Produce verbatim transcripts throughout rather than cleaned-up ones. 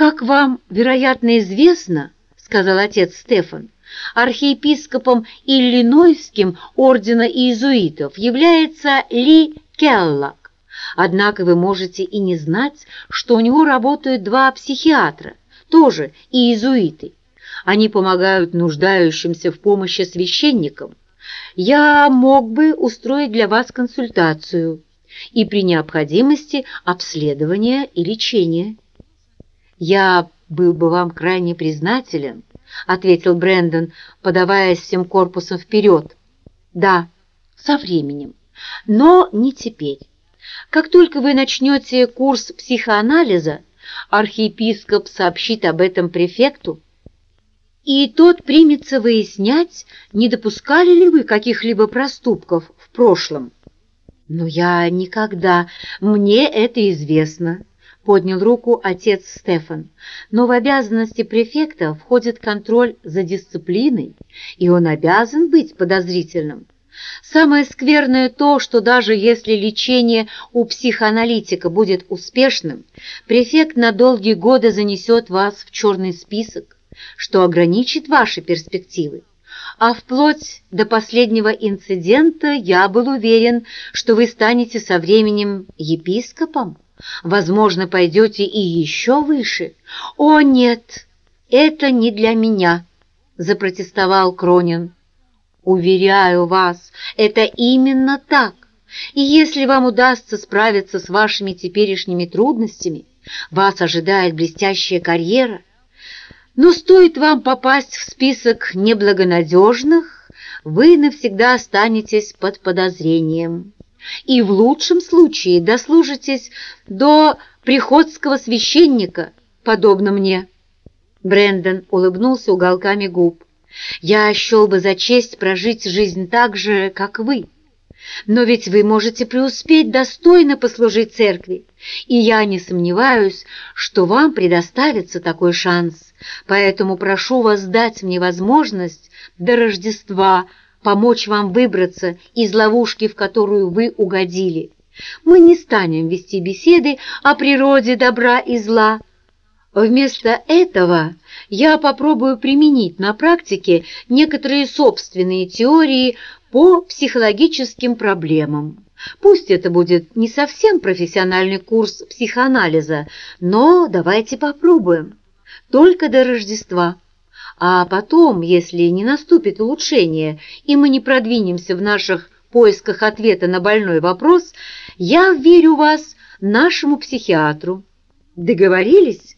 «Как вам, вероятно, известно, — сказал отец Стефан, — архиепископом Иллинойским ордена иезуитов является Ли Келлок. Однако вы можете и не знать, что у него работают два психиатра, тоже иезуиты. Они помогают нуждающимся в помощи священникам. Я мог бы устроить для вас консультацию и при необходимости обследование и лечение». «Я был бы вам крайне признателен», — ответил Брэндон, подаваясь всем корпусом вперед. «Да, со временем, но не теперь. Как только вы начнете курс психоанализа, архиепископ сообщит об этом префекту, и тот примется выяснять, не допускали ли вы каких-либо проступков в прошлом». «Но я никогда... Мне это известно», — поднял руку отец Стефан. «Но в обязанности префекта входит контроль за дисциплиной, и он обязан быть подозрительным. Самое скверное то, что даже если лечение у психоаналитика будет успешным, префект на долгие годы занесет вас в черный список, что ограничит ваши перспективы. А вплоть до последнего инцидента я был уверен, что вы станете со временем епископом, возможно, пойдете и еще выше». «О, нет, это не для меня», — запротестовал Кронин. «Уверяю вас, это именно так. И если вам удастся справиться с вашими теперешними трудностями, вас ожидает блестящая карьера. Но стоит вам попасть в список неблагонадежных, вы навсегда останетесь под подозрением. И в лучшем случае дослужитесь до приходского священника, подобно мне». Брэндон улыбнулся уголками губ. «Я счел бы за честь прожить жизнь так же, как вы. Но ведь вы можете преуспеть достойно послужить церкви, и я не сомневаюсь, что вам предоставится такой шанс. Поэтому прошу вас дать мне возможность до Рождества помочь вам выбраться из ловушки, в которую вы угодили. Мы не станем вести беседы о природе добра и зла. Вместо этого я попробую применить на практике некоторые собственные теории по психологическим проблемам. Пусть это будет не совсем профессиональный курс психоанализа, но давайте попробуем. Только до Рождества. А потом, если не наступит улучшение, и мы не продвинемся в наших поисках ответа на больной вопрос, я вверю вас нашему психиатру. Договорились?»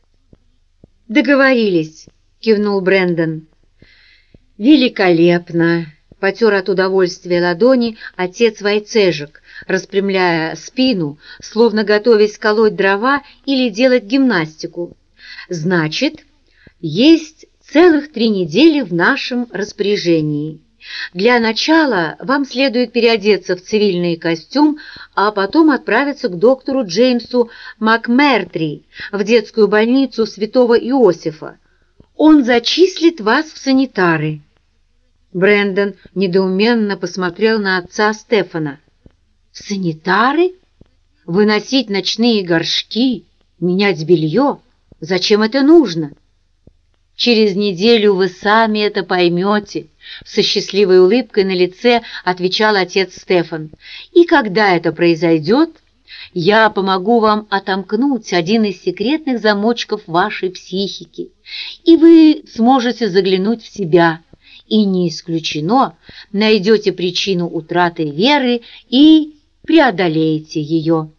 «Договорились», — кивнул Брэндон. «Великолепно!» — потер от удовольствия ладони отец Войцежек, распрямляя спину, словно готовясь колоть дрова или делать гимнастику. «Значит, есть целых три недели в нашем распоряжении. Для начала вам следует переодеться в цивильный костюм, а потом отправиться к доктору Джеймсу МакМертри в детскую больницу Святого Иосифа. Он зачислит вас в санитары». Брэндон недоуменно посмотрел на отца Стефана. «В санитары? Выносить ночные горшки, менять белье? Зачем это нужно?» «Через неделю вы сами это поймете», — со счастливой улыбкой на лице отвечал отец Стефан. «И когда это произойдет, я помогу вам отомкнуть один из секретных замочков вашей психики, и вы сможете заглянуть в себя, и, не исключено, найдете причину утраты веры и преодолеете ее».